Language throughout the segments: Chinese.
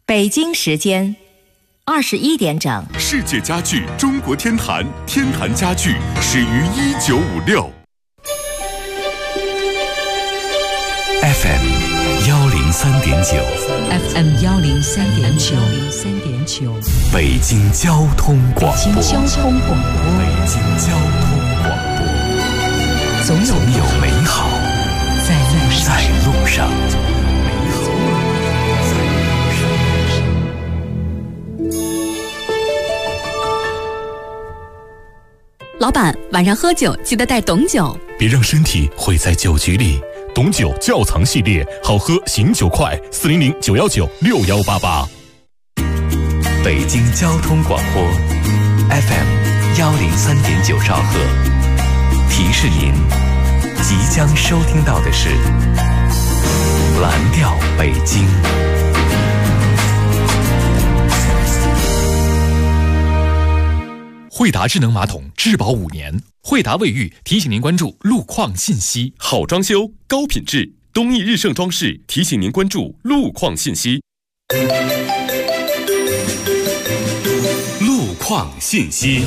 北京时间21点整。 世界家具中国天坛，天坛家具始于1956。 FM 103.9 FM 103.9 北京交通广播。 北京交通广播。 北京交通广播。 总有美好在路上。 老板，晚上喝酒记得带董酒， 别让身体毁在酒局里。董酒窖藏系列，好喝醒酒快，400-919-6188。 北京交通广播 FM 103.9兆赫，提示您即将收听到的是蓝调北京。 惠达智能马桶质保5年，惠达卫浴提醒您关注路况信息。 好装修，高品质，东义日盛装饰提醒您关注路况信息。 路况信息。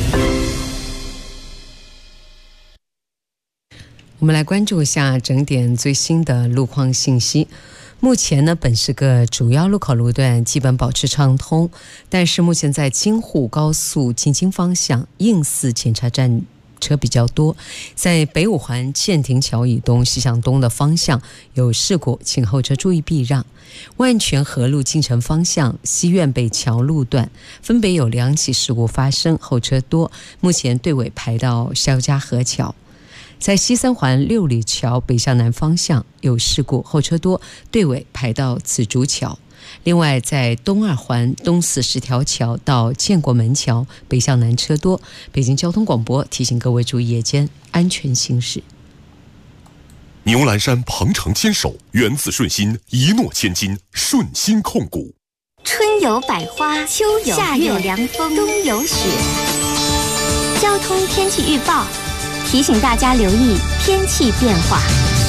我们来关注一下整点最新的路况信息。目前呢，本市各主要路口路段基本保持畅通，但是目前在京沪高速进京方向应四检查站车比较多，在北五环建亭桥以东西向东的方向有事故，请后车注意避让。万泉河路进城方向西苑北桥路段分别有2起事故发生，后车多，目前队尾排到肖家河桥。在西三环六里桥北向南方向有事故，后车多，队尾排到紫竹桥。另外，在东二环东40条桥到建国门桥北向南车多，北京交通广播提醒各位注意夜间安全行驶。 牛栏山鹏程牵手，缘自顺心，一诺千金，顺心控股。 春有百花，秋有夏有凉风，冬有雪。交通天气预报提醒大家留意天气变化。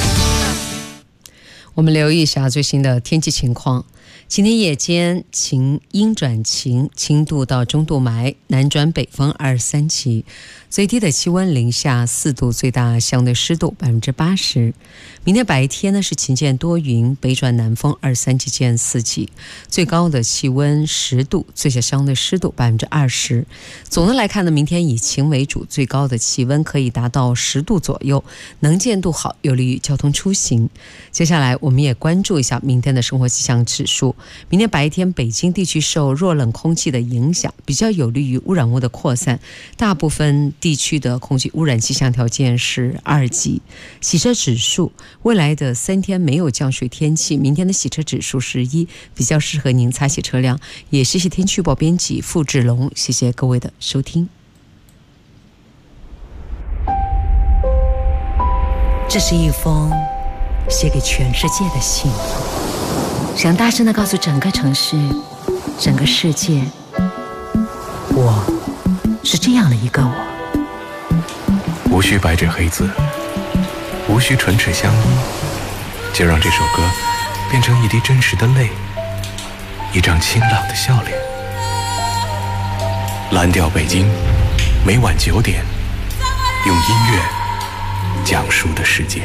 我们留意一下最新的天气情况。今天夜间晴阴转晴，轻度到中度霾，南转北风23级，最低的气温零下4度，最大相对湿度80%。明天白天呢是晴间多云，北转南风23级见4级，最高的气温10度，最小相对湿度20%。总的来看呢，明天以晴为主，最高的气温可以达到10度左右，能见度好，有利于交通出行。接下来我们也关注一下明天的生活气象指数。明天白天北京地区受弱冷空气的影响，比较有利于污染物的扩散，大部分地区的空气污染气象条件是2级。洗车指数，未来的3天没有降水天气，明天的洗车指数是1，比较适合您擦洗车辆。也谢谢天气预报编辑付志龙，谢谢各位的收听。 这是一封写给全世界的信，想大声地告诉整个城市，整个世界，我是这样的一个我。 无需白纸黑字，无需唇齿相依，就让这首歌变成一滴真实的泪，一张清朗的笑脸。蓝调北京，每晚9点，用音乐讲述的世界。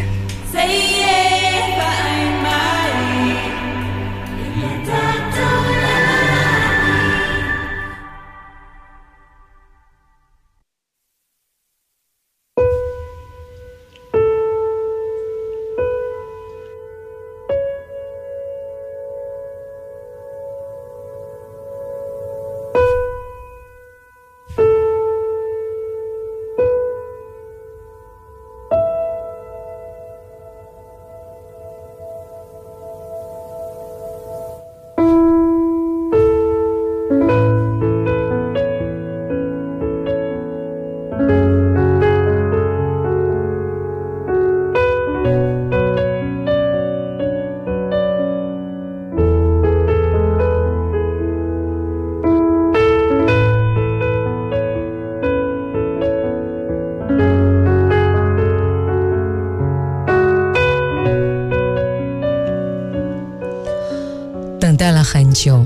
等待了很久，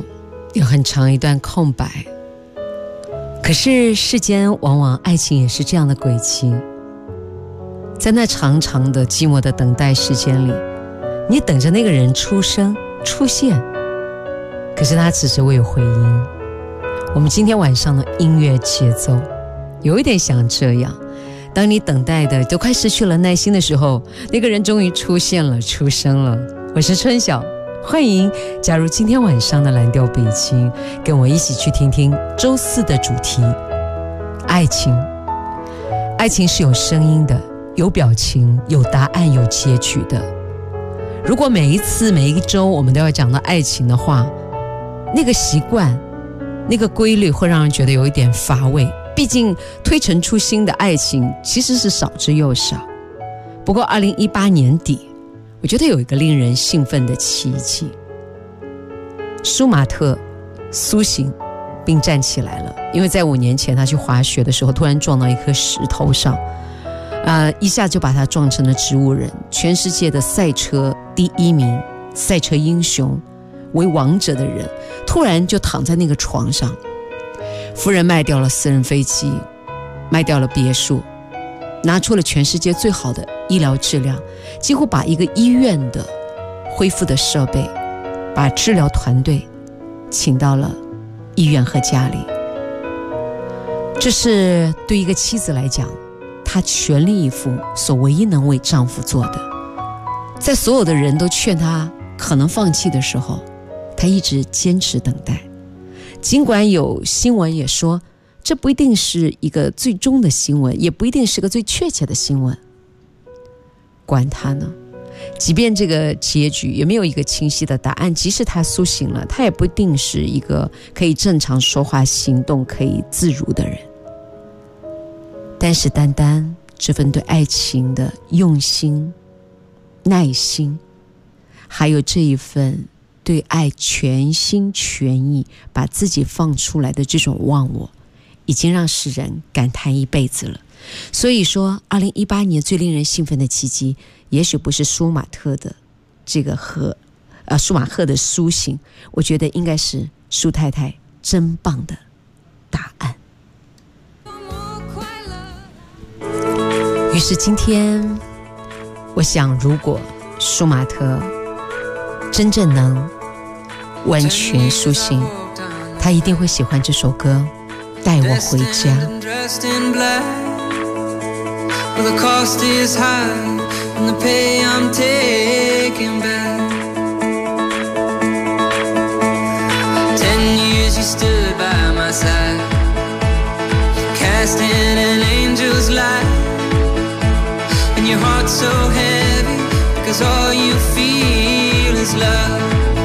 有很长一段空白。可是世间往往爱情也是这样的轨迹，在那长长的寂寞的等待时间里，你等着那个人出生出现，可是他迟迟未有回音。我们今天晚上的音乐节奏有一点像这样，当你等待的都快失去了耐心的时候，那个人终于出现了，出生了。我是春晓，欢迎加入今天晚上的蓝调北京，跟我一起去听听周四的主题爱情。爱情是有声音的，有表情，有答案，有结局的。如果每一次每一周我们都要讲到爱情的话，那个习惯那个规律会让人觉得有一点乏味，毕竟推陈出新的爱情其实是少之又少。不过2018年底，我觉得有一个令人兴奋的奇迹，舒马特苏醒并站起来了。因为在5年前他去滑雪的时候突然撞到一颗石头上，一下就把他撞成了植物人。全世界的赛车第1名，赛车英雄为王者的人突然就躺在那个床上。夫人卖掉了私人飞机，卖掉了别墅，拿出了全世界最好的医疗质量，几乎把一个医院的恢复的设备，把治疗团队请到了医院和家里。这是对一个妻子来讲，她全力以赴所唯一能为丈夫做的。在所有的人都劝她可能放弃的时候，她一直坚持等待。尽管有新闻也说这不一定是一个最终的新闻，也不一定是个最确切的新闻，管他呢。即便这个结局也没有一个清晰的答案，即使他苏醒了，他也不一定是一个可以正常说话行动可以自如的人。但是单单这份对爱情的用心耐心，还有这一份对爱全心全意把自己放出来的这种忘我，已经让世人感叹一辈子了。所以说2018年最令人兴奋的奇迹，也许不是舒马赫的苏醒，我觉得应该是舒太太真棒的答案。于是今天我想，如果舒马特真正能完全苏醒，他一定会喜欢这首歌《带我回家》。 Well, the cost is high and the pay I'm taking back. 10 years you stood by my side, casting an angel's light, and your heart's so heavy because all you feel is love.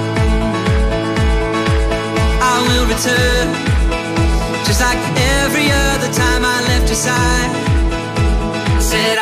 I will return just like every other time I left your side.Said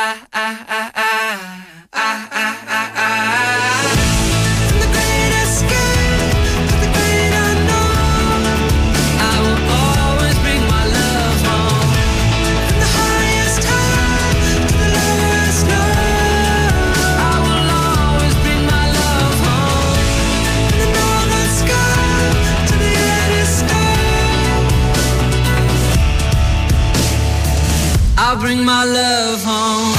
From the great escape to the great unknown, I will always bring my love home. From the highest high to the lowest low, I will always bring my love home. From the northern sky to the endless star, I'll bring my love home.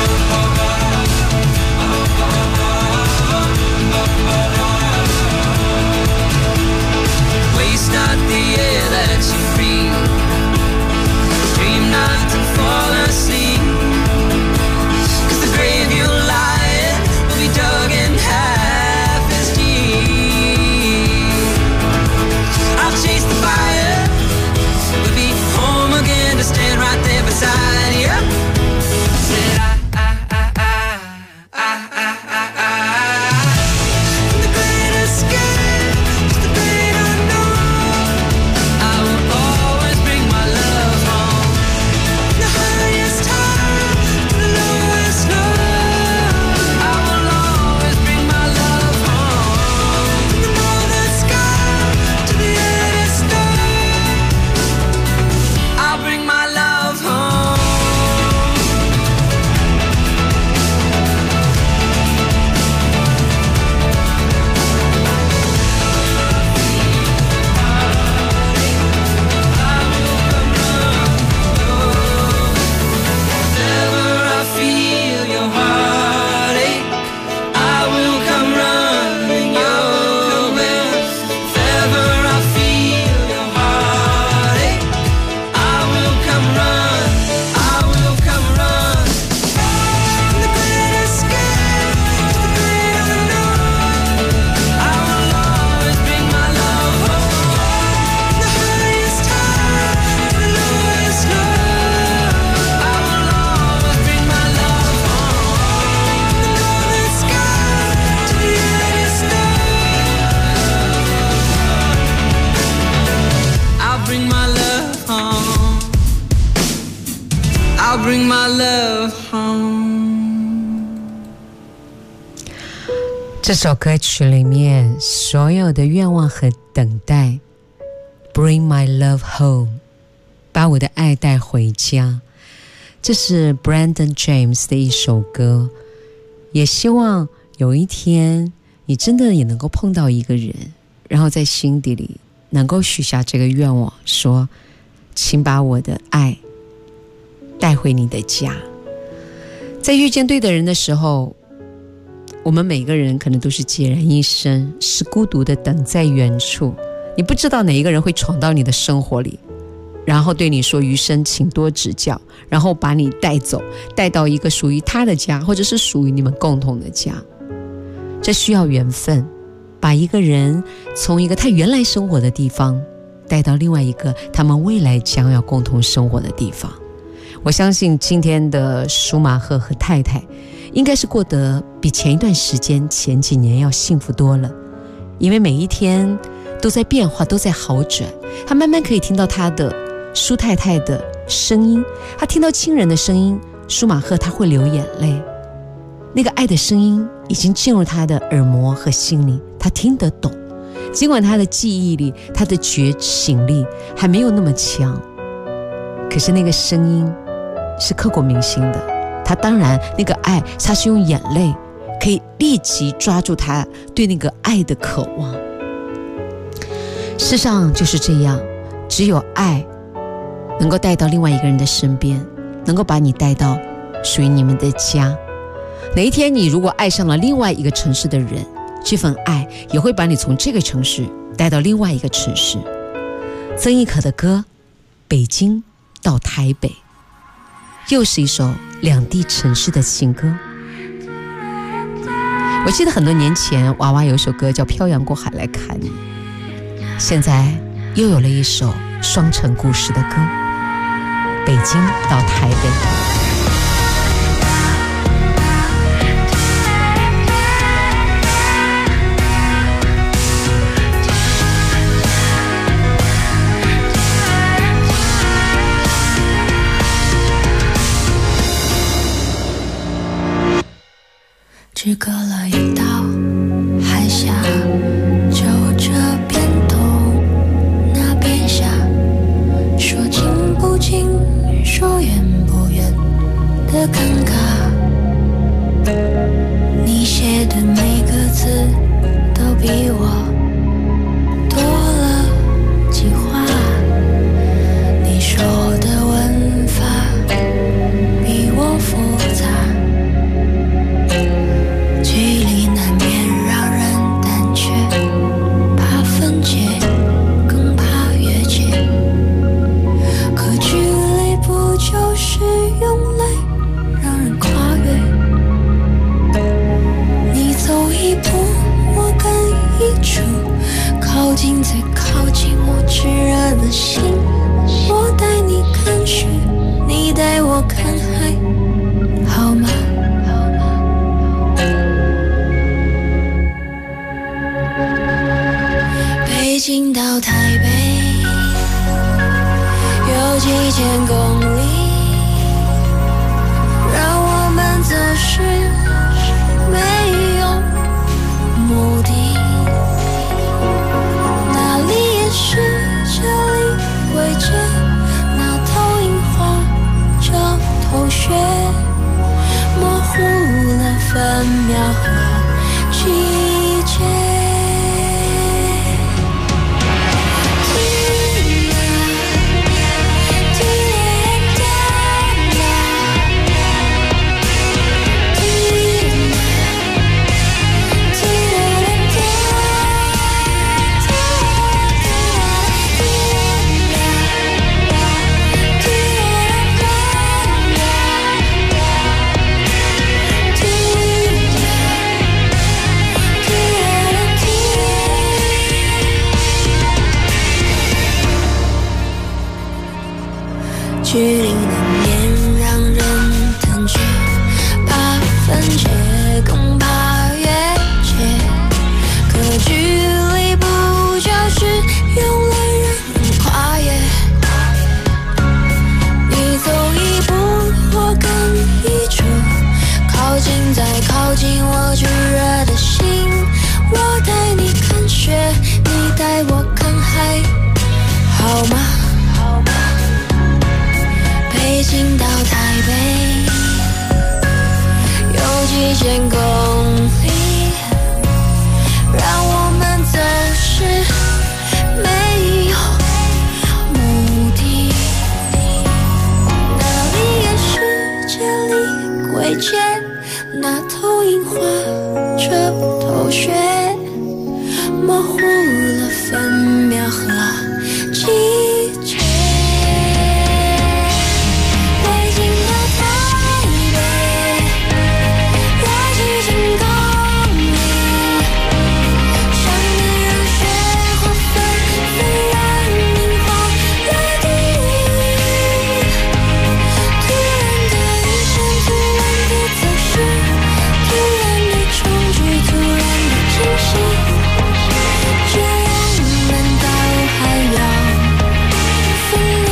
Waste not the air that you breathe, dream not to fall asleep, 'cause the grave you'll lie in will be dug in half as deep. I'll chase the fire, we'll be home again to stand right there beside you. 这首歌曲里面所有的愿望和等待 Bring my love home， 把我的爱带回家，这是 Brandon James 的一首歌。也希望有一天你真的也能够碰到一个人，然后在心底里能够许下这个愿望，说请把我的爱带回你的家。在遇见对的人的时候，我们每个人可能都是孑然一身，是孤独的等在远处，你不知道哪一个人会闯到你的生活里，然后对你说余生请多指教，然后把你带走，带到一个属于他的家，或者是属于你们共同的家。这需要缘分，把一个人从一个他原来生活的地方带到另外一个他们未来将要共同生活的地方。我相信今天的舒马赫和太太应该是过得比前一段时间前几年要幸福多了，因为每一天都在变化，都在好转。他慢慢可以听到他的舒太太的声音，他听到亲人的声音，舒马赫他会流眼泪，那个爱的声音已经进入他的耳膜和心里，他听得懂。尽管他的记忆力，他的觉醒力还没有那么强，可是那个声音是刻骨铭心的。他当然那个爱，他是用眼泪可以立即抓住他对那个爱的渴望。世上就是这样，只有爱能够带到另外一个人的身边，能够把你带到属于你们的家。哪一天你如果爱上了另外一个城市的人，这份爱也会把你从这个城市带到另外一个城市。曾轶可的歌《北京到台北》又是一首两地城市的情歌。我记得很多年前娃娃有一首歌叫《漂洋过海来看你》，现在又有了一首双城故事的歌，北京到台北。 只隔了一道海峡，就这边东那边下，说近不近，说远不远的尴尬。你写的每个字都比我多了几画，你说的文法比我复杂，距离难免让人胆怯，怕分解，更怕越界。可距离不就是用泪让人跨越？你走一步，我跟一处，靠近再靠近我炙热的心。我带你看雪，你带我看海，好吗？北京到台北有几千公里，让我们则是没有目的，哪里也是这里轨迹，那投影画着头屑，模糊了分秒和季节。 口诀，模糊了分秒和季节。北京到台北要几千公里，上面让雪花纷纷染樱花落地。突然的一声，突然的走失，突然的重聚，突然的惊喜，这样难道还要分离？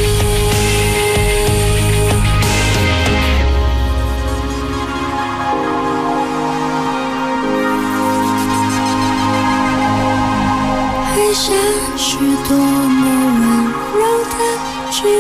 还像是多么温柔的距离。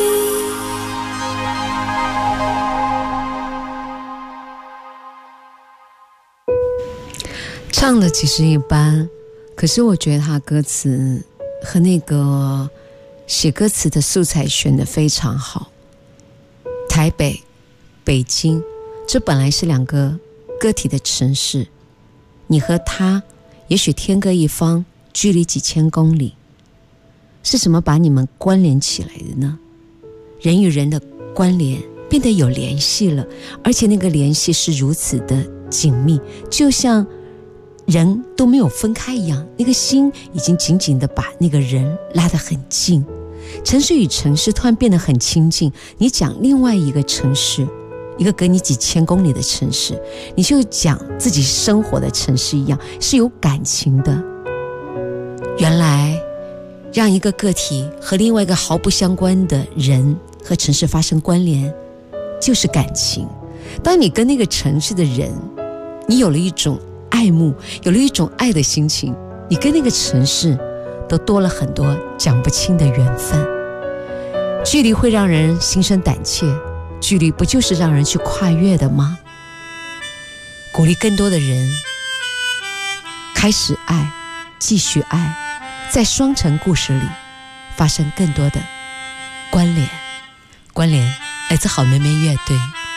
唱的其实一般，可是我觉得他歌词和那个写歌词的素材选得非常好。台北、北京，这本来是两个个体的城市，你和他也许天各一方，距离几千公里，是什么把你们关联起来的呢？人与人的关联变得有联系了，而且那个联系是如此的紧密，就像人都没有分开一样，那个心已经紧紧地把那个人拉得很近。城市与城市突然变得很亲近，你讲另外一个城市，一个隔你几千公里的城市，你就讲自己生活的城市一样，是有感情的。原来让一个个体和另外一个毫不相关的人和城市发生关联，就是感情。当你跟那个城市的人，你有了一种爱慕，有了一种爱的心情，你跟那个城市都多了很多讲不清的缘分。距离会让人心生胆怯，距离不就是让人去跨越的吗？鼓励更多的人开始爱，继续爱，在双城故事里发生更多的关联。关联来自好妹妹乐队。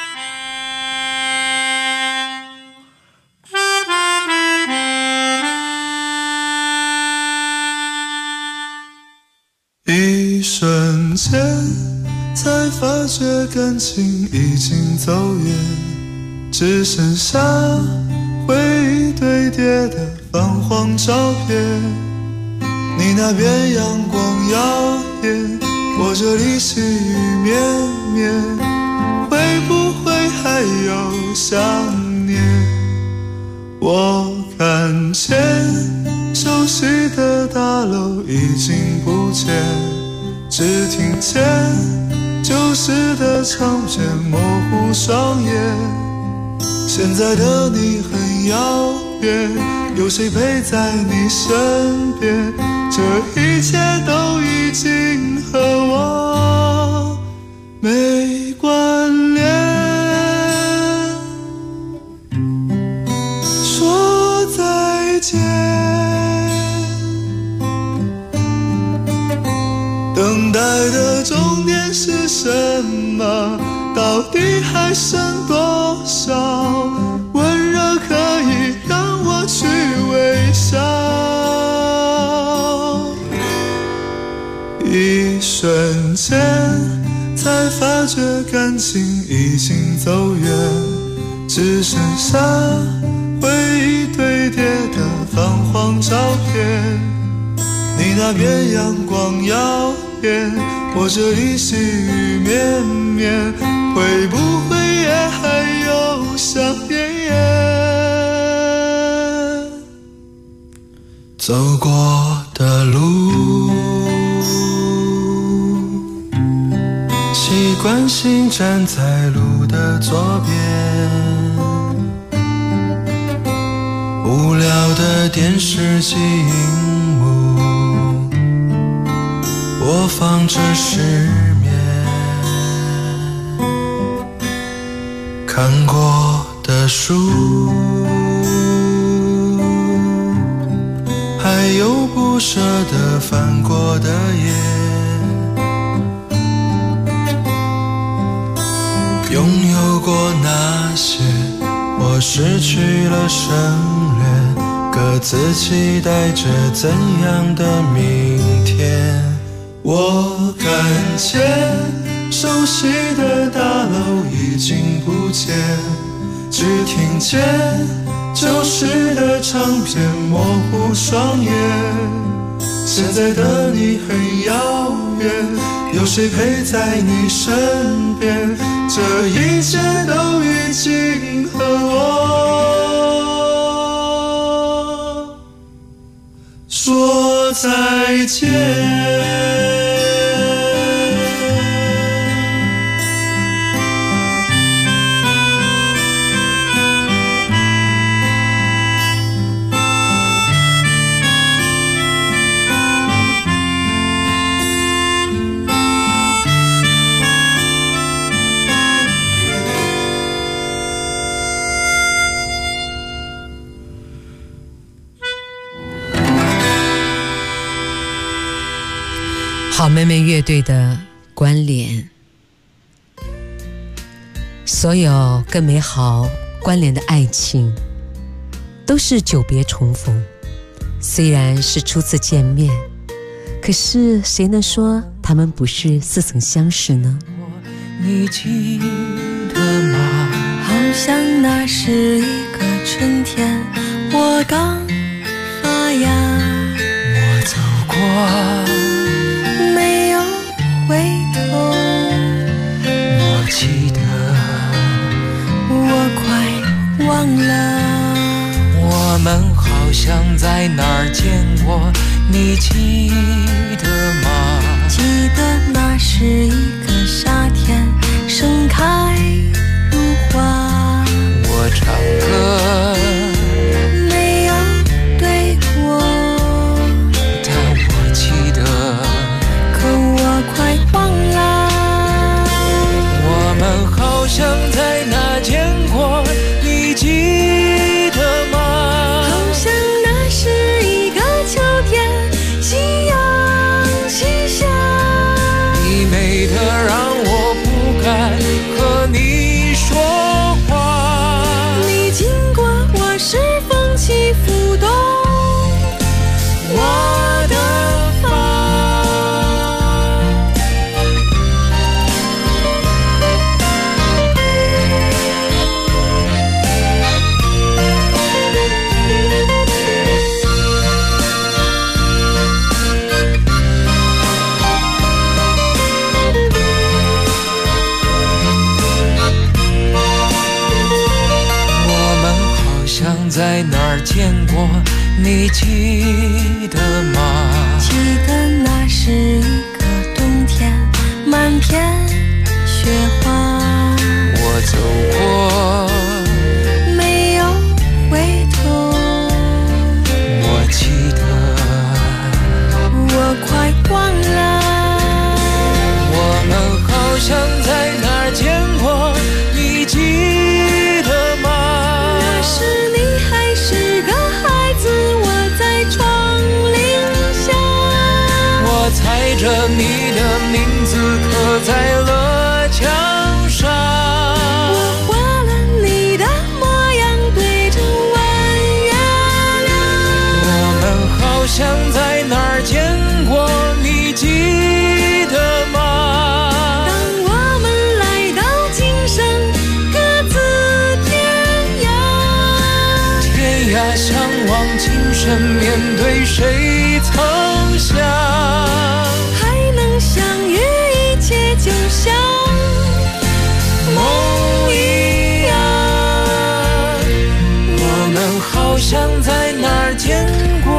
一瞬间才发觉感情已经走远，只剩下回忆堆叠的泛黄照片。你那边阳光耀眼，我这里细雨绵绵，会不会还有想念？我看见熟悉的大楼已经不见，只听见旧时的唱片模糊双眼。现在的你很遥远，有谁陪在你身边？这一切都已经和我没关联。说再见，等待的终点是什么？到底还剩多少温热可以让我去微笑？一瞬间才发觉感情已经走远，只剩下回忆堆叠的泛黄照片。你那边阳光耀眼，我这里细雨绵绵，会不会也还有想念？走过的路，习惯性站在路的左边，无聊的电视机荧幕播放着失眠，看过的书，还有不舍得翻过的页，拥有过那些我失去了省略， 自期待着怎样的明天。我看见熟悉的大楼已经不见，只听见旧时的唱片模糊双眼。现在的你很遥远，有谁陪在你身边？这一切都已经和我说再见。 好妹妹乐队的关联，所有更美好关联的爱情都是久别重逢，虽然是初次见面，可是谁能说他们不是似曾相识呢？ 你记得吗？好像那是一个春天，我刚发芽， 我走过没有回头， 我记得我快忘了， 我们好像在哪儿见过，你记得吗？ 记得那是一个夏天，盛开如花， 我唱歌没有对过， 但我记得， 可我快忘了， 我们好像在哪见过，你记得吗？ 好像那是一个秋天，夕阳西下， 你美得让我不敢和你说话， 你经过我是风起拂动我的发。我们好像在哪儿见过，你记得吗？ 记得那是一个冬天，满天雪花， 我走过， 没有回头， 我记得， 我快忘了， 我们好像在哪儿见过，你记得吗？ 那时你还是个孩子，我在窗棂下， 我踩着你的名字刻在了墙上， 我画了你的模样，对着弯月亮， 我们好像在哪儿见过，你记得吗？ 当我们来到今生各自天涯， 天涯相望，今生面对谁曾想？ 还能相遇，一切就像梦一样，我们好像在哪儿见过。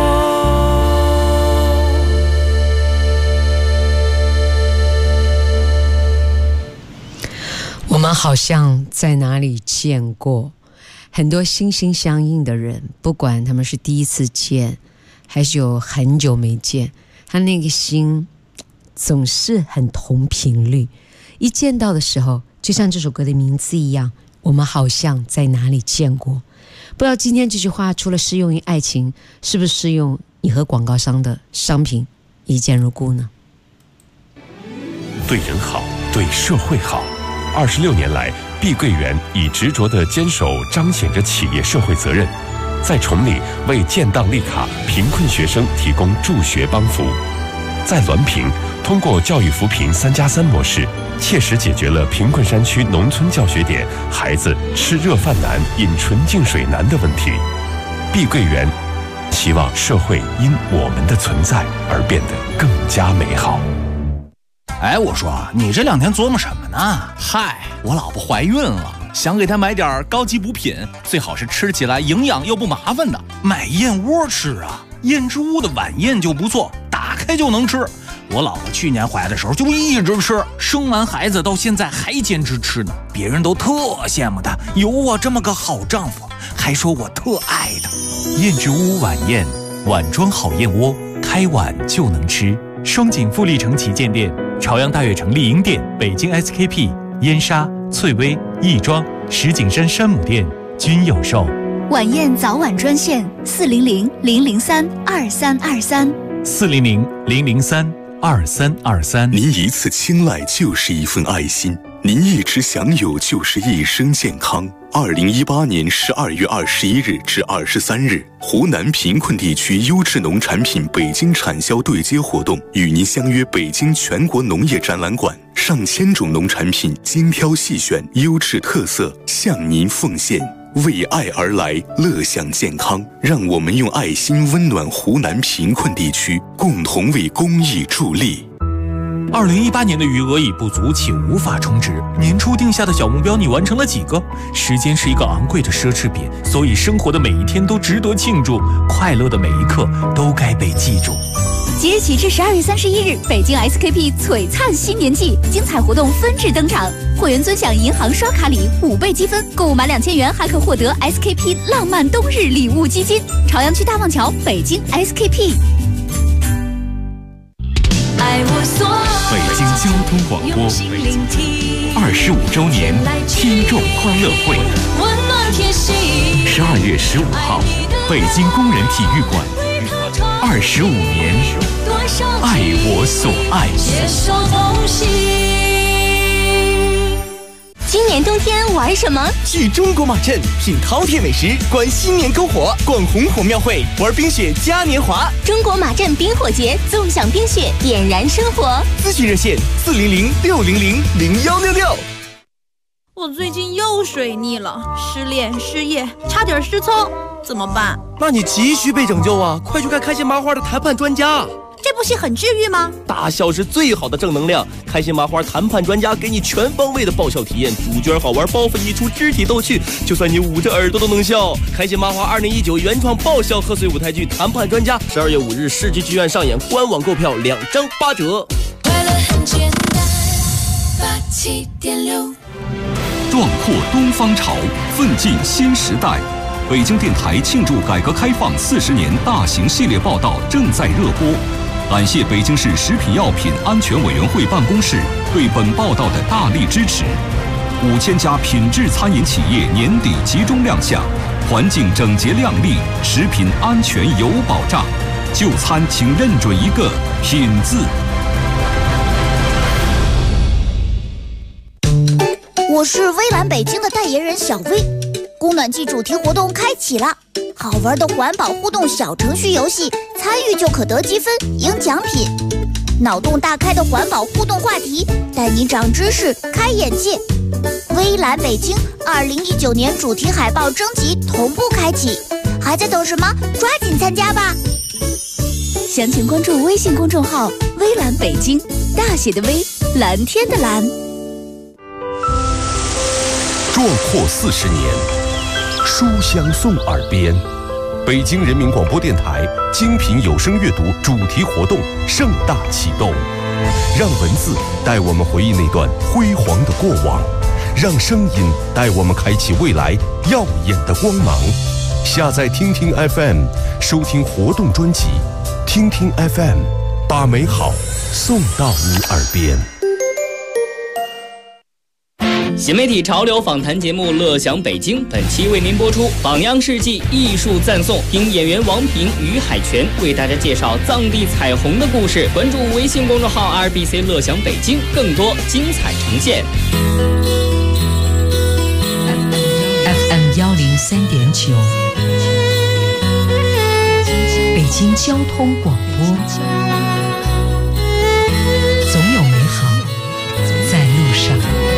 我们好像在哪里见过。很多心心相印的人，不管他们是第一次见还是有很久没见，他那个心总是很同频率，一见到的时候就像这首歌的名字一样，我们好像在哪里见过。不知道今天这句话除了适用于爱情，是不是适用你和广告商的商品一见如故呢？ 对人好，对社会好。26年来，碧桂园以执着的坚守彰显着企业社会责任， 在崇礼为建档立卡贫困学生提供助学帮扶；在滦平，通过教育扶贫3+3模式，切实解决了贫困山区农村教学点孩子吃热饭难、饮纯净水难的问题。碧桂园希望社会因我们的存在而变得更加美好。 哎，我说你这2天琢磨什么呢？ 嗨，我老婆怀孕了，想给她买点高级补品，最好是吃起来营养又不麻烦的。 买燕窝吃啊，燕之屋的晚宴就不错，打开就能吃。我老婆去年怀的时候就一直吃，生完孩子到现在还坚持吃呢，别人都特羡慕她有我这么个好丈夫，还说我特爱她。 燕之屋晚宴，碗装好燕窝，开碗就能吃。双井富力城旗舰店、朝阳大悦城丽婴店、北京 SKP、燕莎、翠微、亦庄、石景山山姆店均有售。 晚宴早晚专线 400-003-2323，400-003-2323。 您一次青睐就是一份爱心，您一直享有就是一生健康。2018年12月21日至23日，湖南贫困地区优质农产品北京产销对接活动与您相约北京全国农业展览馆，上千种农产品精挑细选，优质特色向您奉献。为爱而来，乐享健康，让我们用爱心温暖湖南贫困地区，共同为公益助力。 2018年的余额已不足，且无法充值。年初定下的小目标，你完成了几个？时间是一个昂贵的奢侈品，所以生活的每一天都值得庆祝，快乐的每一刻都该被记住。 即日起至12月31日，北京 SKP 璀璨新年季精彩活动纷至登场，会员尊享银行刷卡礼5倍积分，购物满2000元还可获得 SKP 浪漫冬日礼物基金。朝阳区大望桥，北京 SKP。 北京交通广播25周年听众欢乐会，12月15号，北京工人体育馆，25年，爱我所爱。 今年冬天玩什么？ 去中国马镇品饕餮美食，观新年篝火，逛红火庙会，玩冰雪嘉年华。 中国马镇冰火节，纵享冰雪，点燃生活。 咨询热线400-600-0166。 我最近又水逆了，失恋、失业，差点失聪，怎么办？ 那你急需被拯救啊！快去看开心麻花的谈判专家。 这部戏很治愈吗？ 大笑是最好的正能量，开心麻花谈判专家给你全方位的爆笑体验，主角好玩，包袱一出，肢体逗趣，就算你捂着耳朵都能笑。开心麻花2019原创爆笑贺岁舞台剧《谈判专家》，12月5日世纪剧院上演，官网购票2张8折。 快乐很简单，87.6。 壮阔东方潮，奋进新时代。北京电台庆祝改革开放40年大型系列报道正在热播。感谢北京市食品药品安全委员会办公室对本报道的大力支持。5000家品质餐饮企业年底集中亮相，环境整洁亮丽，食品安全有保障。就餐请认准一个品字。 我是微蓝北京的代言人小薇。供暖季主题活动开启了，好玩的环保互动小程序游戏，参与就可得积分赢奖品。脑洞大开的环保互动话题，带你长知识开眼界。微蓝北京2019年主题海报征集同步开启，还在等什么？抓紧参加吧！ 详情关注微信公众号微蓝北京，大写的微，蓝天的蓝。 壮阔40年，书香送耳边。北京人民广播电台精品有声阅读主题活动盛大启动，让文字带我们回忆那段辉煌的过往，让声音带我们开启未来耀眼的光芒。下载听听 FM， 收听活动专辑。听听 FM， 把美好送到你耳边。 新媒体潮流访谈节目《乐享北京》本期为您播出榜样事迹艺术赞颂，听演员王平、于海泉为大家介绍藏地彩虹的故事。关注微信公众号 RBC 乐享北京，更多精彩呈现。 FM 103.9 京交通广播，总有美好在路上。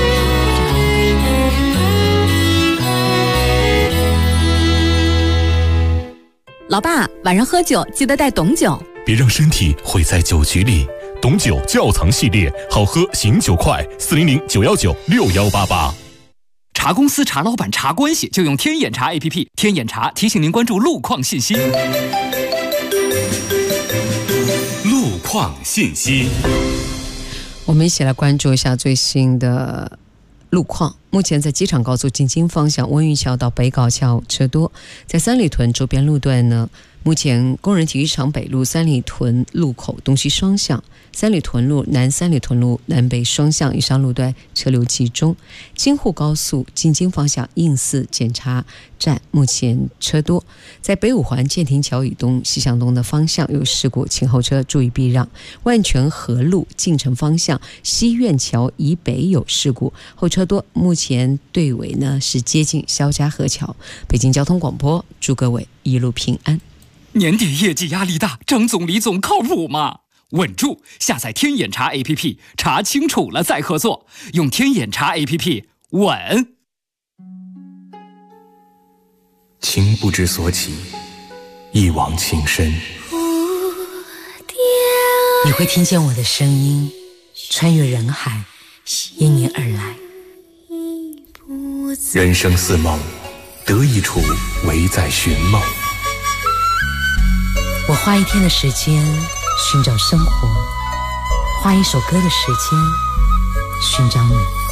老爸，晚上喝酒记得带董酒， 别让身体毁在酒局里。董酒窖藏系列，好喝醒酒快，400-919-6188。 查公司、查老板、查关系，就用天眼查 APP。天眼查提醒您关注路况信息。 路况信息， 我们一起来关注一下最新的路况。目前在机场高速进京方向温榆桥到北港桥车多，在三里屯周边路段呢，目前工人体育场北路三里屯路口东西双向、三里屯路南、三里屯路南北双向以上路段车流集中。京沪高速进京方向应四检查站目前车多，在北五环建亭桥以东西向东的方向有事故，请后车注意避让。万泉河路进城方向西苑桥以北有事故，后车多，目前队尾呢是接近肖家河桥。北京交通广播祝各位一路平安。 年底业绩压力大，张总李总靠谱吗？稳住！下载天眼查 APP， 查清楚了再合作。用天眼查 APP， 稳。 情不知所起，一往情深。 你会听见我的声音穿越人海，因你而来。 人生似梦，得一处唯在寻梦。 我花一天的时间寻找生活，花一首歌的时间寻找你。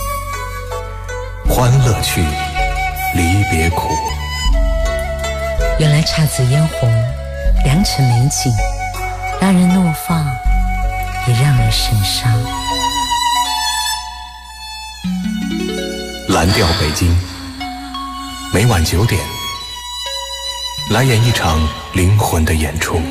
欢乐去，离别苦。 原来姹紫嫣红，良辰美景，让人怒放，也让人神伤。 蓝调北京，每晚9点，来演一场灵魂的演出。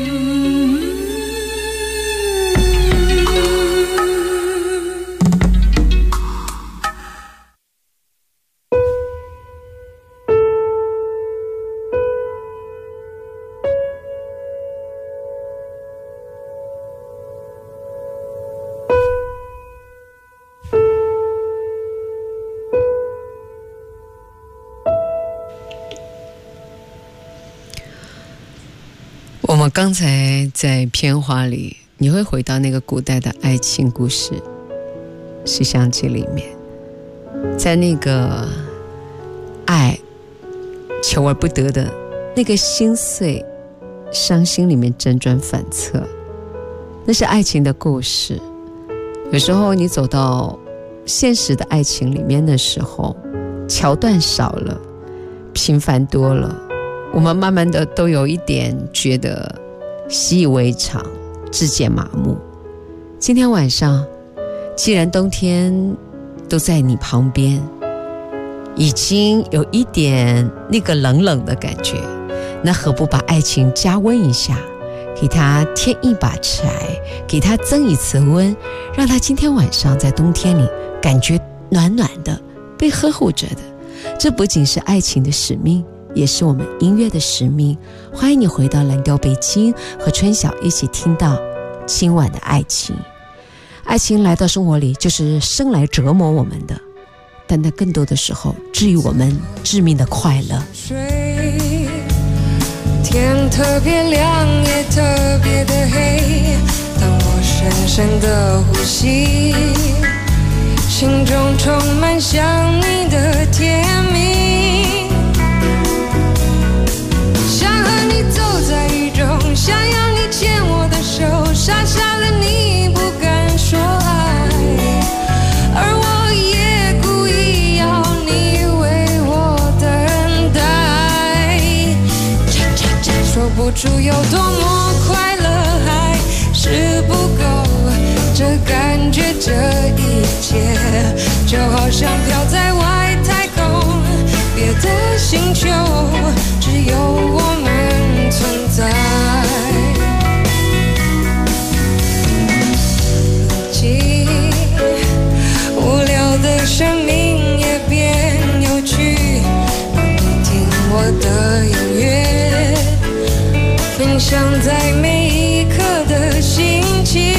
我们刚才在片花里，你会回到那个古代的爱情故事《西厢记》里面，在那个爱求而不得的那个心碎伤心里面辗转反侧，那是爱情的故事。有时候你走到现实的爱情里面的时候，桥段少了，平凡多了，我们慢慢的都有一点觉得习以为常，至渐麻木。今天晚上既然冬天都在你旁边，已经有一点那个冷冷的感觉，那何不把爱情加温一下，给它添一把柴，给它增一次温，让它今天晚上在冬天里感觉暖暖的，被呵护着的。这不仅是爱情的使命，也是我们音乐的使命。欢迎你回到蓝调北京，和春晓一起听到今晚的爱情。爱情来到生活里，就是生来折磨我们的，但它更多的时候治愈我们致命的快乐。 天特别亮，也特别的黑，当我深深的呼吸，心中充满想你的甜蜜，想和你走在雨中，想要你牵我的手，傻傻的你不敢说爱，而我也故意要你为我等待，说不出有多么快乐，还是不够，这感觉这一切就好像飘在外太空，别的星球只有我们存在。既无聊的生命也变有趣，让你听我的音乐，分想象在每一刻的心情，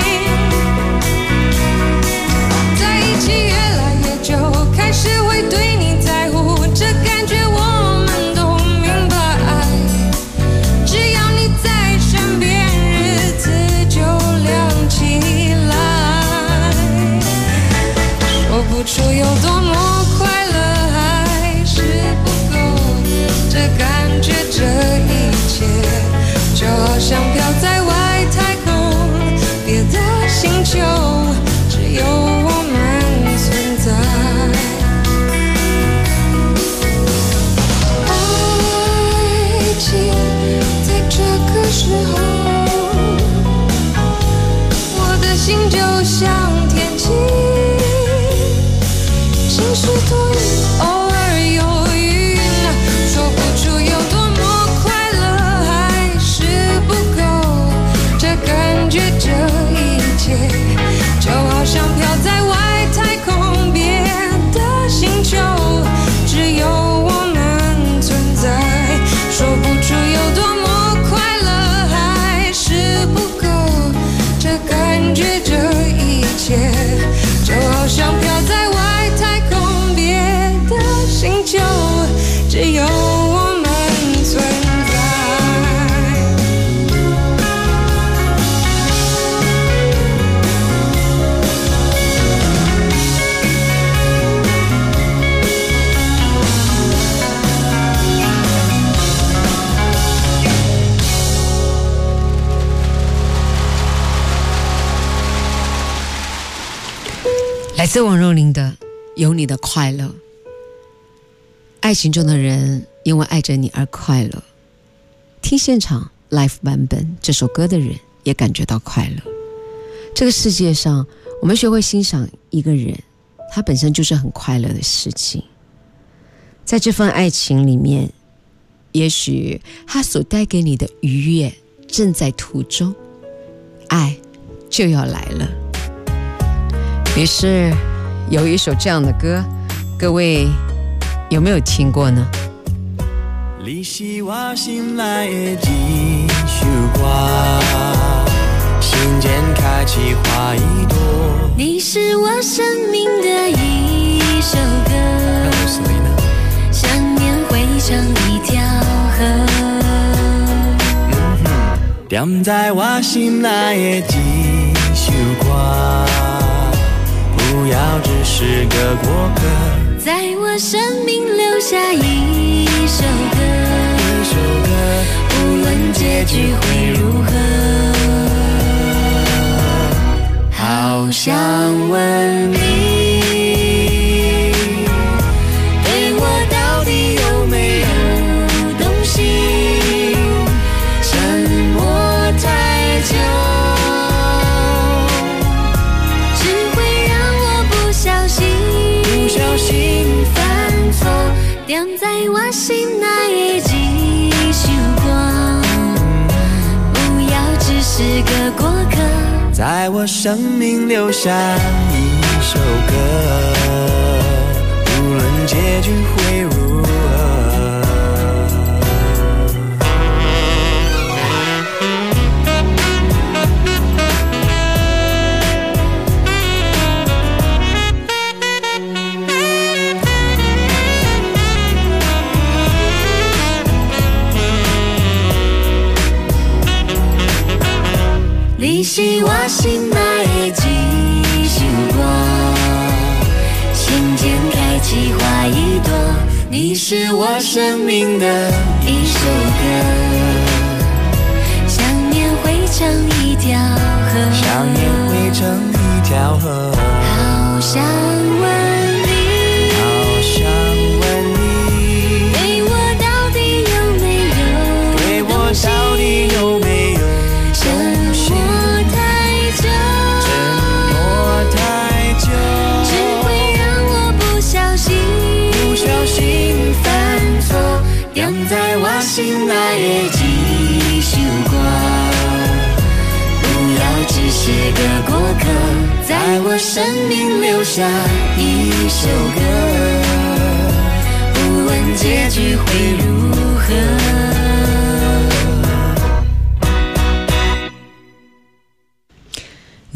在一起越来越久，开始会对你在乎，这感觉我们都明白。只要你在身边，日子就亮起来。说不出有多么快乐，还是不够，这感觉这一切就好像飘在外太空，别的星球只有我们存在。爱情在这个时候，我的心就像天气，情绪多云，偶尔有云，说不出有多么快乐，还是不够，这感觉这一切就好像飘在外太空，别的星球只有我们存在。说不出有多么快乐，还是不够，这感觉这一切就好像飘在外太空，别的星球只有我们存在。 来自王若琳的《有你的快乐》。爱情中的人因为爱着你而快乐，听现场 live 版本这首歌的人也感觉到快乐。这个世界上，我们学会欣赏一个人，他本身就是很快乐的事情。在这份爱情里面，也许他所带给你的愉悦正在途中，爱就要来了。于是有一首这样的歌，各位有没有听过呢？ 你是我心内的一首歌，心间开启花一朵。 你是我生命的一首歌， 所以呢， 想念汇成一条河。 点在我心内的一首歌，不要只是个过客， 在我生命留下一首歌，无论结局会如何。好想问你，对我到底有没有动心？沉默太久，只会让我不小心犯错，点在我心内一束光，不要只是个过客， 在我生命留下一首歌，无论结局会如何。 你是我心内的一束光，心间开启花一朵。你是我生命的一首歌，想念汇成一条河， 想念汇成一条河。 好想问你， 好想问你， 对我到底有没有， 对我到底有没有动心？ 点在我心内的一束光，不要只是个过客，在我生命留下一首歌，无论结局会如何。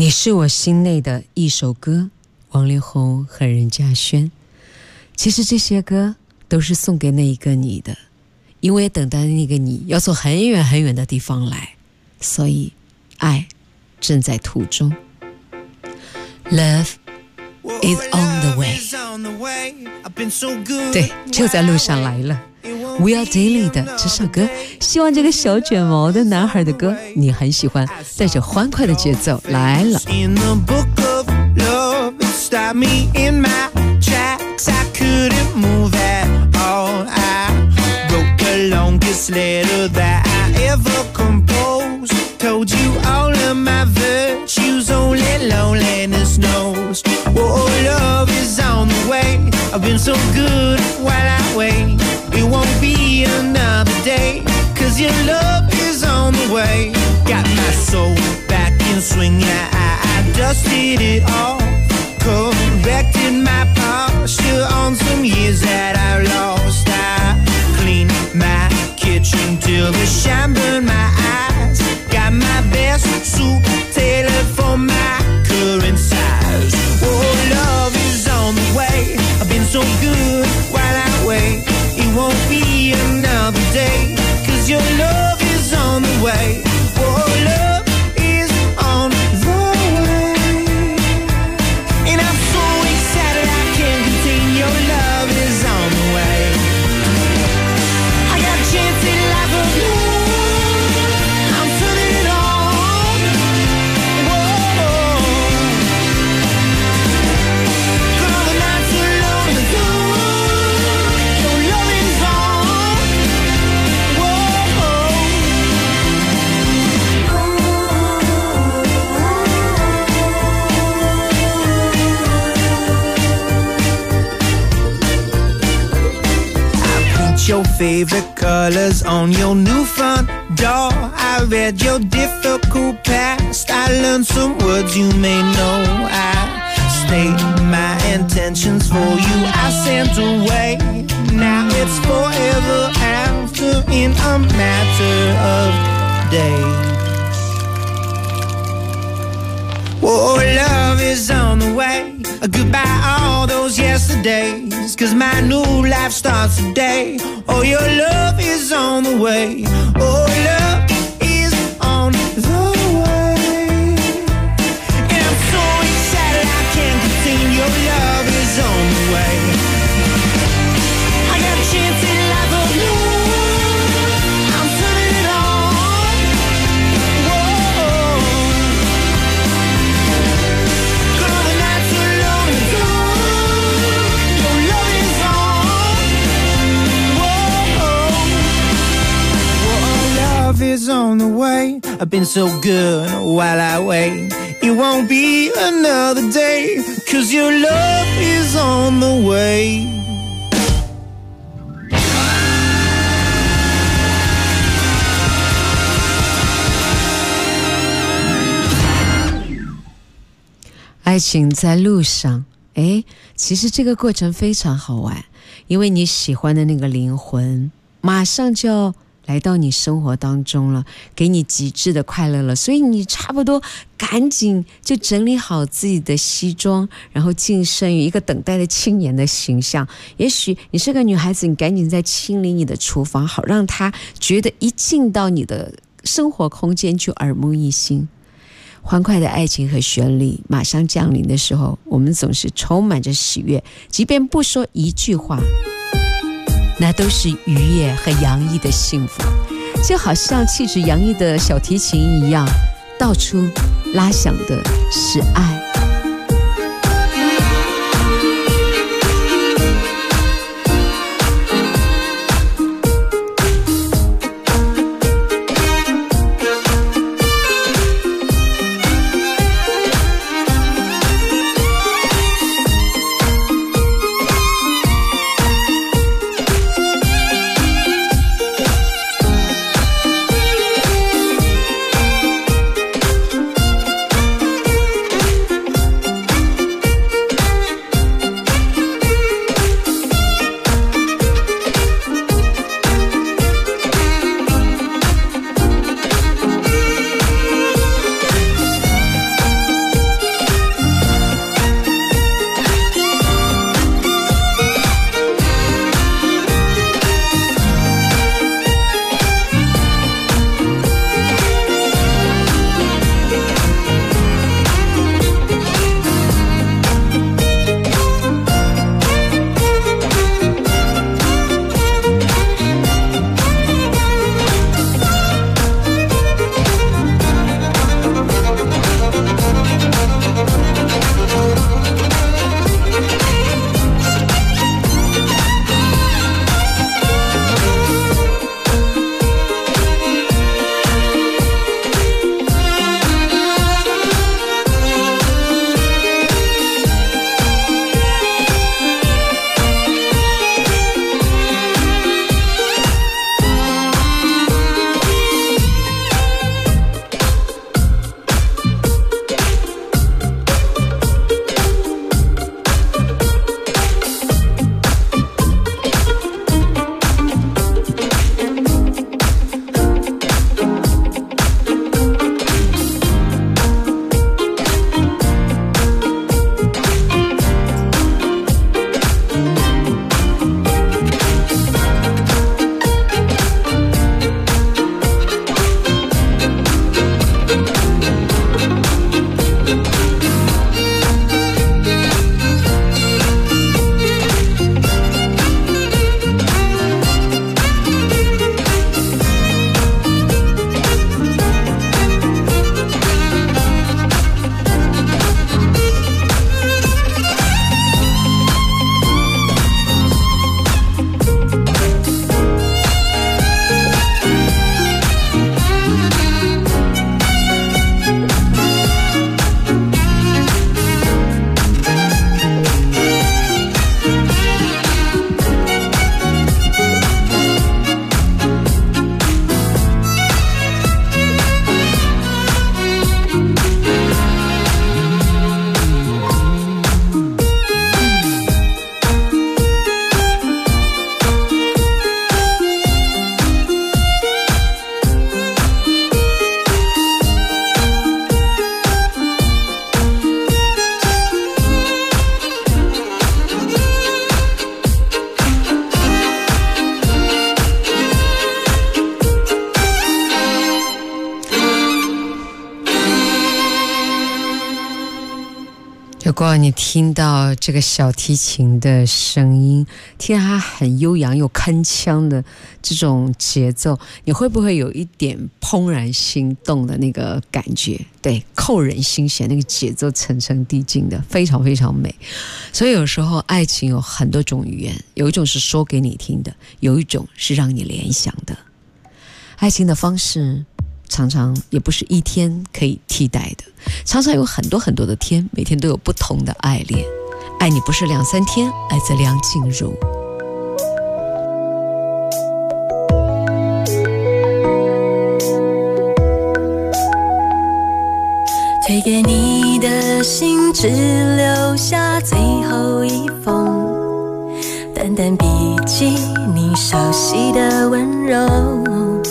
你是我心内的一首歌，王力宏和任嘉萱。其实这些歌都是送给那一个你的，因为等待那个你要从很远很远的地方来，所以爱正在途中。 Love is on the way， 对，就在路上来了。We Are Daily 的这首歌，希望这个小卷毛的男孩的歌你很喜欢，带着欢快的节奏来了。 In the book of love, it stopped me in my tracks. I couldn't move at all. I wrote the longest letter that I ever composed. Told you all of my virtues, only loneliness knows. Oh, love is on the way. I've been so good while I wait. It won't be another day, 'cause your love is on the way. Got my soul back in swing, yeah, I dusted it off. Corrected my posture on some years that I lost. I cleaned my kitchen till the shine burned my eyes. Got my best suit tailored for my current size. Oh, love is on the way. I've been so good while I wait. It won't be another day, 'cause your love is on the way. Oh, love is on the way. And I'm so excited I can't contain. Your love is on the way. I got a chance in life of love. I'm turning it on. Whoa. Girl, the nights are long and dark. Your love is on. Whoa. I paint your favorite colors on your new front door. I read your difficult past. I learned some words you may know. I state my intentions for you. I sent away. Now it's forever after in a matter of days. Oh, love is on the way. Goodbye all those yesterdays, 'cause my new life starts today. Oh, your love is on the way. Oh, love is on the way. And I'm so excited I can't contain. Your love is on the way. I got a chance in life of love. I'm turning it on. Whoa. Girl, the nights are long and dark. Your love is on. Whoa. Whoa, love is on the way. I've been so good while I wait. It won't be another day, 'cause your love is on the way. 爱情在路上，其实这个过程非常好玩，因为你喜欢的那个灵魂马上就要来到你生活当中了，给你极致的快乐了，所以你差不多赶紧就整理好自己的西装，然后晋升于一个等待的青年的形象。也许你是个女孩子，你赶紧在清理你的厨房，好让她觉得一进到你的生活空间就耳目一新。欢快的爱情和旋律马上降临的时候，我们总是充满着喜悦，即便不说一句话，那都是愉悦和洋溢的幸福，就好像气质洋溢的小提琴一样，到处拉响的是爱。 如果你听到这个小提琴的声音，听到它很悠扬又铿锵的这种节奏，你会不会有一点怦然心动的那个感觉？对，扣人心弦，那个节奏层层递进的，非常非常美。所以有时候爱情有很多种语言，有一种是说给你听的，有一种是让你联想的。爱情的方式常常也不是一天可以替代的，常常有很多很多的天，每天都有不同的爱恋。爱你不是两三天，爱自梁静茹。 推给你的信只留下最后一封，淡淡笔记你熟悉的温柔，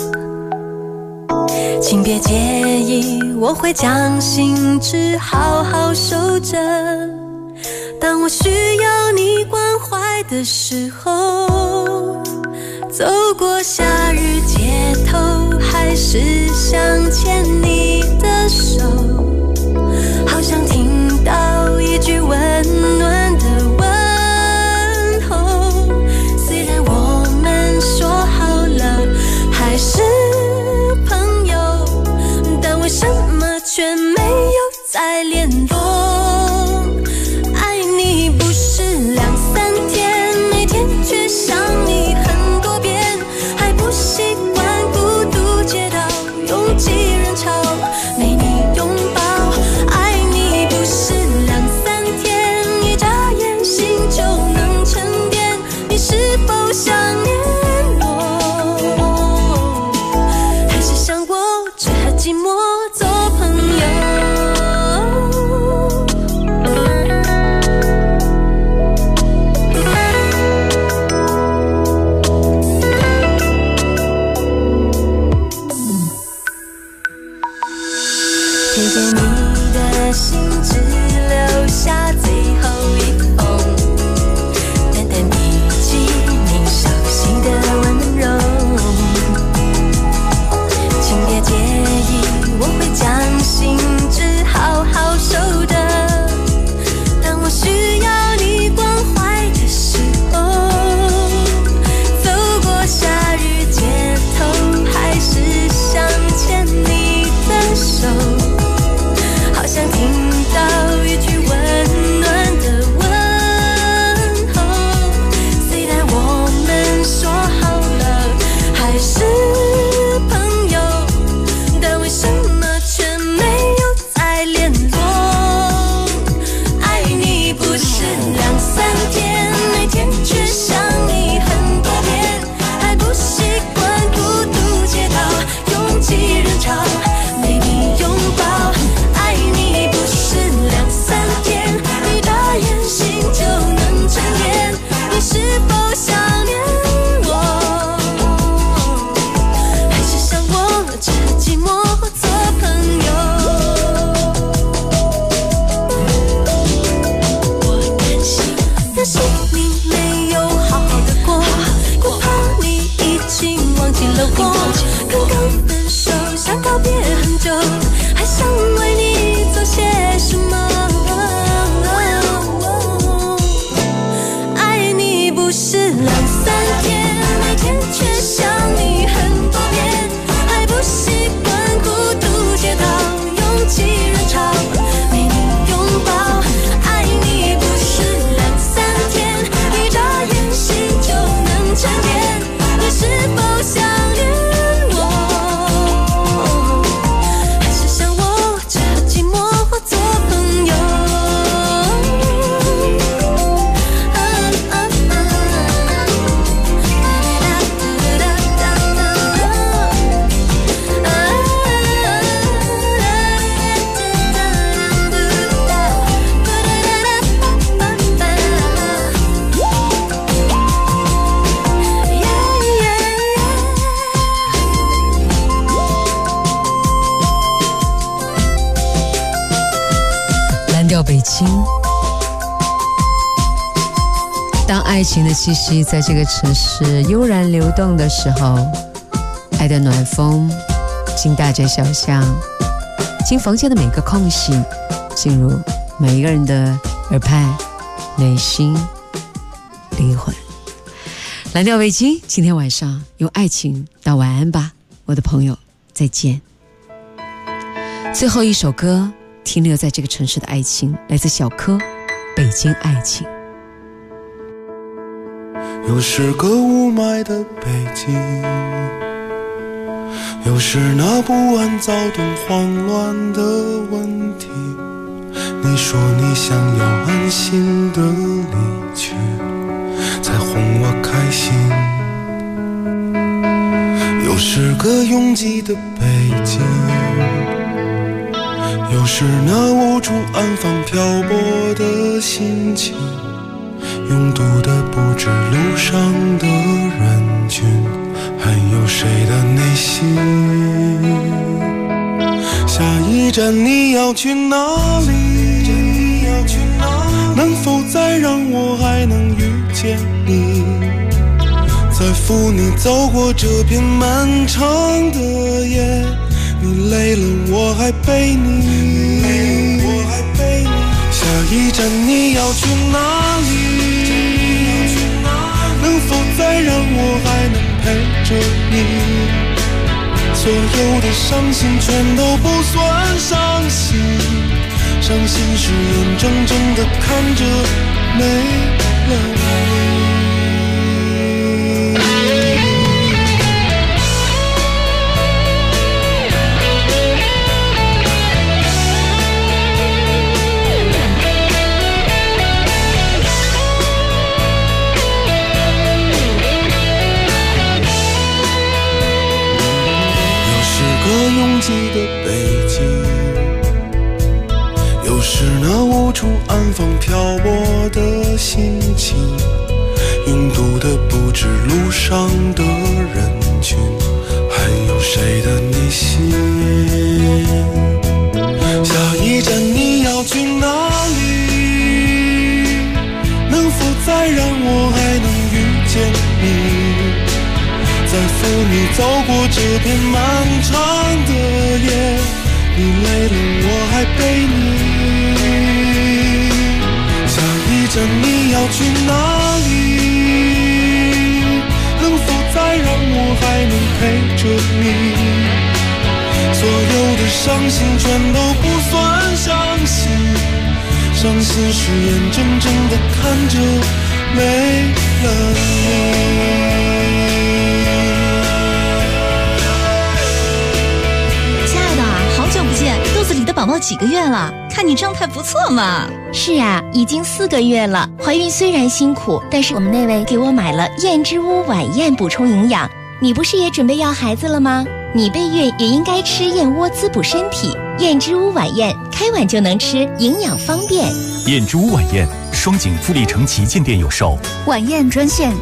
请别介意，我会将信纸好好收着，当我需要你关怀的时候，走过夏日街头，还是想牵你的手，好想听到一句温暖的问候，虽然我们说好了还是朋友，但为什么却没有再联络？爱你不是两三天，每天却想你很多遍，还不习惯孤独街道拥挤人潮，没你拥抱。爱你不是两三天，一眨眼心就能沉淀，你是否想念我？还是想过只和寂寞做朋友？推给你的信只留下最后一封，淡淡笔记你熟悉的温柔，请别介意，我会将信纸好好收着，当我需要你关怀的时候，走过夏日街头，还是想牵你的手，好想听到一句温暖的问候，虽然我们说好了还是朋友，但为什么却没有再联络？爱你不是两三天，每天却想你很多遍，还不习惯孤独街道拥挤人潮，没你拥抱。爱你不是两三天，一眨眼心就能沉淀，你是否想念我？还是想我只和寂寞做朋友？我担心你没有好好的过，我怕你已经忘记了我，刚刚分手想告别很久，还想为你做些什么？爱你不是两三天，每天却想你很多遍，还不习惯孤独街道拥挤人潮，没你拥抱。爱你不是两三天，一眨眼心就能沉淀，你是否想念我？还是想我只和寂寞做朋友？ 蓝调北京，当爱情的气息在这个城市悠然流动的时候，爱的暖风进大街小巷，进房间的每个空隙，进入每一个人的耳畔、内心、灵魂。蓝调北京，今天晚上用爱情道晚安吧，我的朋友，再见。最后一首歌，停留在这个城市的爱情，来自小柯，《北京爱情》。 又是个雾霾的北京，又是那不安、躁动、慌乱的问题。你说你想要安心的离去，才哄我开心。又是个拥挤的北京，又是那无处安放漂泊的心情。拥堵的不止路上的人群，还有谁的内心？下一站你要去哪里？能否再让我还能遇见你？再扶你走过这片漫长的夜，你累了我还陪你。下一站你要去哪里？能否再让我还能陪着你？所有的伤心全都不算伤心，伤心是眼睁睁地看着没了你。拥挤的北京，又是那无处安放漂泊的心情。拥堵的不止路上的人群，还有谁的内心？下一站你要去哪里？能否再让我还能遇见你？再扶你走过这片漫长的夜，你累了我还陪你。下一站你要去哪里？能否再让我还能陪着你？所有的伤心全都不算伤心，伤心是眼睁睁地看着没了你。 肚子里的宝宝几个月了？看你状态不错嘛。 是啊，已经4个月了。怀孕虽然辛苦，但是我们那位给我买了燕之屋晚宴补充营养。你不是也准备要孩子了吗？你备孕也应该吃燕窝滋补身体。燕之屋晚宴，开碗就能吃，营养方便。 燕之屋晚宴，双井富力城旗舰店有售。 晚宴专线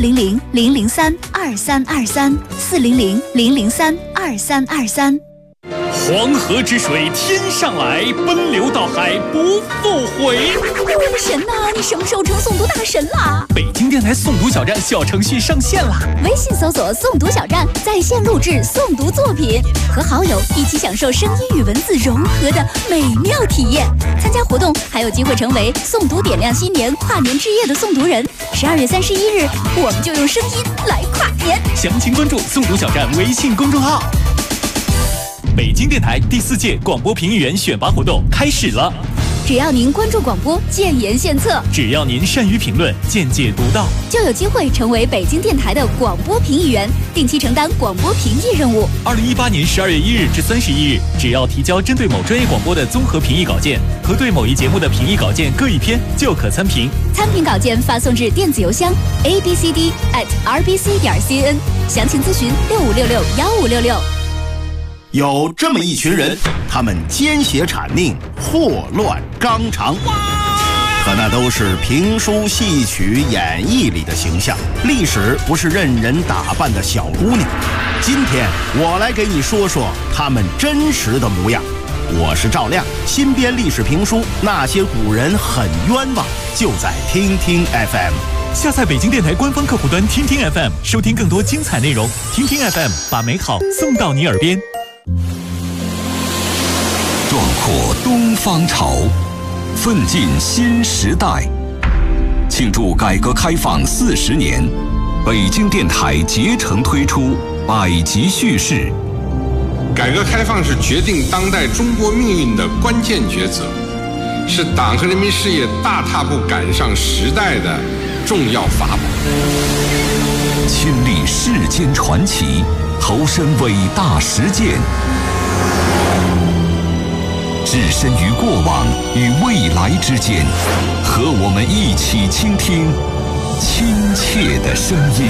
400-003-2323，400-003-2323。 黄河之水天上来，奔流到海不复回。 神呐，你什么时候成诵读大神啦？ 北京电台诵读小站小程序上线啦！ 微信搜索诵读小站，在线录制诵读作品，和好友一起享受声音与文字融合的美妙体验。参加活动还有机会成为诵读点亮新年跨年之夜的诵读人。12月31日，我们就用声音来跨年。 详情关注诵读小站微信公众号。北京电台第4届广播评议员选拔活动开始了。 只要您关注广播，建言献策； 只要您善于评论，见解独到， 就有机会成为北京电台的广播评议员，定期承担广播评议任务。 2018年12月1日至31日，只要提交针对某专业广播的综合评议稿件和对某一节目的评议稿件各1篇，就可参评。 参评稿件发送至电子邮箱 abcd@rbc.cn， 详情咨询65661566。 有这么一群人，他们奸邪谄佞，祸乱纲常，可那都是评书、戏曲、演绎里的形象。历史不是任人打扮的小姑娘。今天我来给你说说他们真实的模样。我是赵亮，新编历史评书《那些古人很冤枉》，就在听听 FM。 下载北京电台官方客户端听听 FM， 收听更多精彩内容。听听 FM， 把美好送到你耳边。 壮阔东方潮， 奋进新时代。庆祝改革开放40年，北京电台竭诚推出百集叙事。 改革开放是决定当代中国命运的关键抉择，是党和人民事业大踏步赶上时代的重要法宝。 亲历世间传奇，投身伟大实践，置身于过往与未来之间，和我们一起倾听亲切的声音。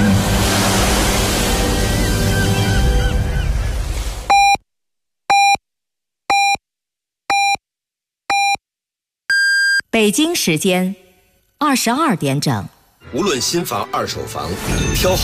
北京时间22点整。 无论新房二手房，挑好